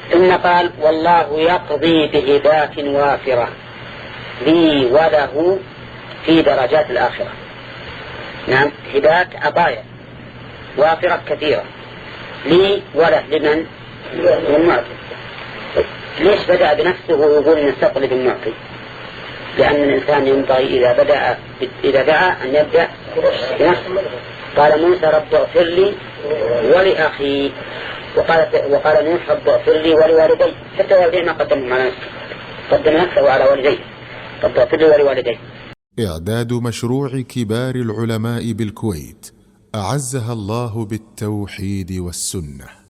ثم قال والله يقضي بهبات وافرة لي وله في درجات الآخرة. نعم، هبات عطايا وافرة كثيرة لي وله، لمن؟ للمعطي. ليش بدأ بنفسه ويقول نستقل بالمعطي؟ لأن الإنسان ينبغي إذا دعا أن يبدأ بنفسه. قال موسى رب اغفر لي ولأخي، وقال نوح رب اغفر لي ولوالدي، حتى والديه ما قدمهم على نفسه، قدم نفسه على والديه، رب اغفر لي ولوالدي. إعداد مشروع كبار العلماء بالكويت أعزها الله بالتوحيد والسنة.